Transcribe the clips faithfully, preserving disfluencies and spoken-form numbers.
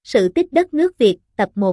Sự tích đất nước Việt, tập một.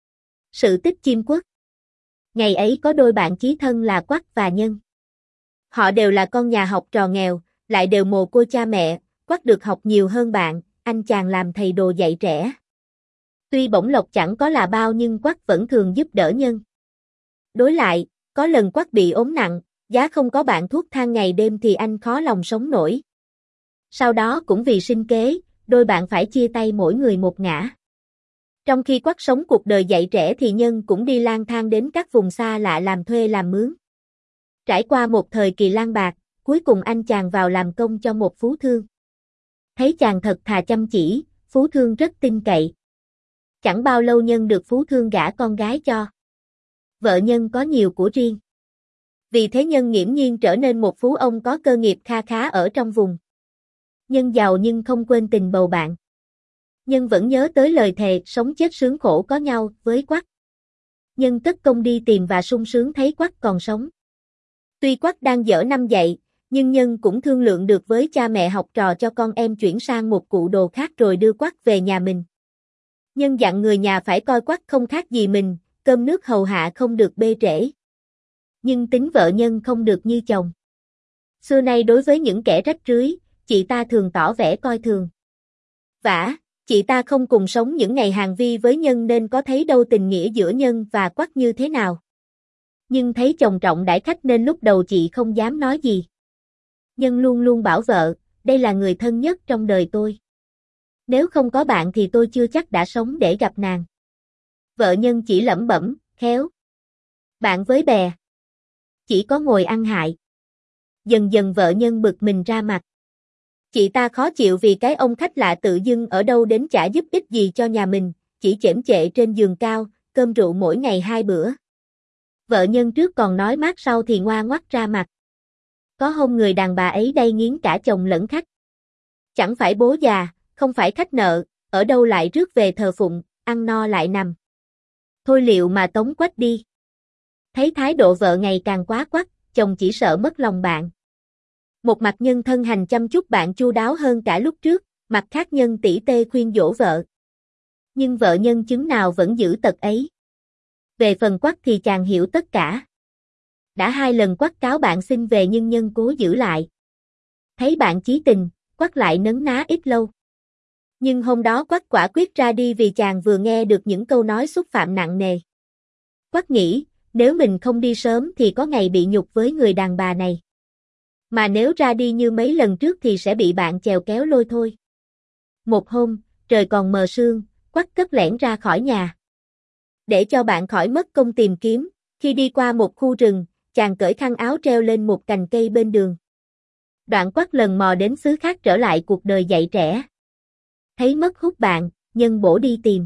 Sự tích chim quốc. Ngày ấy có đôi bạn chí thân là Quắc và Nhân. Họ đều là con nhà học trò nghèo, lại đều mồ côi cha mẹ, Quắc được học nhiều hơn bạn, anh chàng làm thầy đồ dạy trẻ. Tuy bổng lộc chẳng có là bao nhưng Quắc vẫn thường giúp đỡ Nhân. Đối lại, có lần Quắc bị ốm nặng, giá không có bạn thuốc thang ngày đêm thì anh khó lòng sống nổi. Sau đó cũng vì sinh kế, đôi bạn phải chia tay mỗi người một ngả. Trong khi Quắc sống cuộc đời dạy trẻ thì Nhân cũng đi lang thang đến các vùng xa lạ làm thuê làm mướn. Trải qua một thời kỳ lang bạc, cuối cùng anh chàng vào làm công cho một phú thương. Thấy chàng thật thà chăm chỉ, phú thương rất tin cậy. Chẳng bao lâu Nhân được phú thương gả con gái cho. Vợ Nhân có nhiều của riêng. Vì thế Nhân nghiễm nhiên trở nên một phú ông có cơ nghiệp kha khá ở trong vùng. Nhân giàu nhưng không quên tình bầu bạn. Nhân vẫn nhớ tới lời thề sống chết sướng khổ có nhau với Quắc. Nhân cất công đi tìm và sung sướng thấy Quắc còn sống. Tuy Quắc đang dở năm dạy, nhưng Nhân cũng thương lượng được với cha mẹ học trò cho con em chuyển sang một cụ đồ khác rồi đưa Quắc về nhà mình. Nhân dặn người nhà phải coi Quắc không khác gì mình, cơm nước hầu hạ không được bê trễ. Nhưng tính vợ Nhân không được như chồng. Xưa nay đối với những kẻ rách rưới, chị ta thường tỏ vẻ coi thường. Vả, chị ta không cùng sống những ngày hàng vi với Nhân nên có thấy đâu tình nghĩa giữa Nhân và Quắc như thế nào. Nhưng thấy chồng trọng đãi khách nên lúc đầu chị không dám nói gì. Nhân luôn luôn bảo vợ, đây là người thân nhất trong đời tôi. Nếu không có bạn thì tôi chưa chắc đã sống để gặp nàng. Vợ Nhân chỉ lẩm bẩm, khéo. Bạn với bè. Chỉ có ngồi ăn hại. Dần dần vợ Nhân bực mình ra mặt. Chị ta khó chịu vì cái ông khách lạ tự dưng ở đâu đến chả giúp ích gì cho nhà mình, chỉ chễm chệ trên giường cao, cơm rượu mỗi ngày hai bữa. Vợ Nhân trước còn nói mát sau thì ngoa ngoắt ra mặt. Có hôm người đàn bà ấy đây nghiến cả chồng lẫn khách. Chẳng phải bố già, không phải khách nợ, ở đâu lại rước về thờ phụng, ăn no lại nằm. Thôi liệu mà tống Quách đi. Thấy thái độ vợ ngày càng quá quắt, chồng chỉ sợ mất lòng bạn. Một mặt Nhân thân hành chăm chút bạn chu đáo hơn cả lúc trước, mặt khác Nhân tỉ tê khuyên dỗ vợ. Nhưng vợ Nhân chứng nào vẫn giữ tật ấy. Về phần Quắc thì chàng hiểu tất cả. Đã hai lần Quắc cáo bạn xin về nhưng Nhân cố giữ lại. Thấy bạn chí tình, Quắc lại nấn ná ít lâu. Nhưng hôm đó Quắc quả quyết ra đi vì chàng vừa nghe được những câu nói xúc phạm nặng nề. Quắc nghĩ, nếu mình không đi sớm thì có ngày bị nhục với người đàn bà này. Mà nếu ra đi như mấy lần trước thì sẽ bị bạn chèo kéo lôi thôi. Một hôm, trời còn mờ sương, Quắc cất lẻn ra khỏi nhà. Để cho bạn khỏi mất công tìm kiếm, khi đi qua một khu rừng, chàng cởi khăn áo treo lên một cành cây bên đường. Đoạn Quắc lần mò đến xứ khác trở lại cuộc đời dạy trẻ. Thấy mất hút bạn, Nhân bổ đi tìm.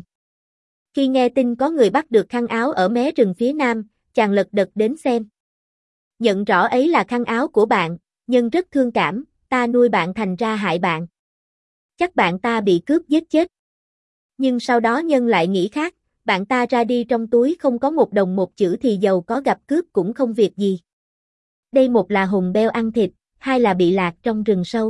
Khi nghe tin có người bắt được khăn áo ở mé rừng phía nam, chàng lật đật đến xem. Nhận rõ ấy là khăn áo của bạn, Nhân rất thương cảm, ta nuôi bạn thành ra hại bạn. Chắc bạn ta bị cướp giết chết. Nhưng sau đó Nhân lại nghĩ khác, bạn ta ra đi trong túi không có một đồng một chữ thì dầu có gặp cướp cũng không việc gì. Đây một là hùng beo ăn thịt, hai là bị lạc trong rừng sâu.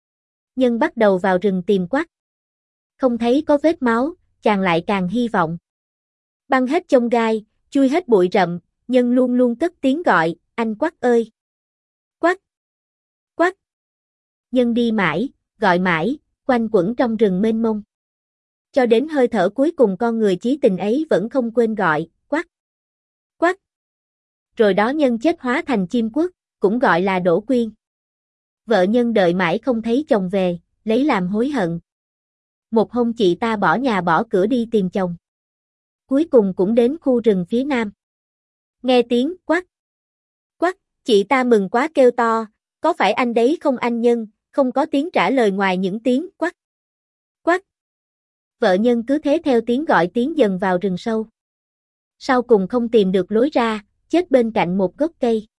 Nhân bắt đầu vào rừng tìm Quắc. Không thấy có vết máu, chàng lại càng hy vọng. Băng hết chông gai, chui hết bụi rậm, Nhân luôn luôn cất tiếng gọi, anh Quắc ơi! Quắc! Quắc! Nhân đi mãi, gọi mãi, quanh quẩn trong rừng mênh mông. Cho đến hơi thở cuối cùng con người chí tình ấy vẫn không quên gọi, Quắc! Quắc! Rồi đó Nhân chết hóa thành chim quốc, cũng gọi là Đỗ Quyên. Vợ Nhân đợi mãi không thấy chồng về, lấy làm hối hận. Một hôm chị ta bỏ nhà bỏ cửa đi tìm chồng. Cuối cùng cũng đến khu rừng phía nam. Nghe tiếng Quắc! Quắc! Chị ta mừng quá kêu to, có phải anh đấy không anh Nhân, không có tiếng trả lời ngoài những tiếng Quắc! Quắc! Vợ Nhân cứ thế theo tiếng gọi tiến dần vào rừng sâu. Sau cùng không tìm được lối ra, chết bên cạnh một gốc cây.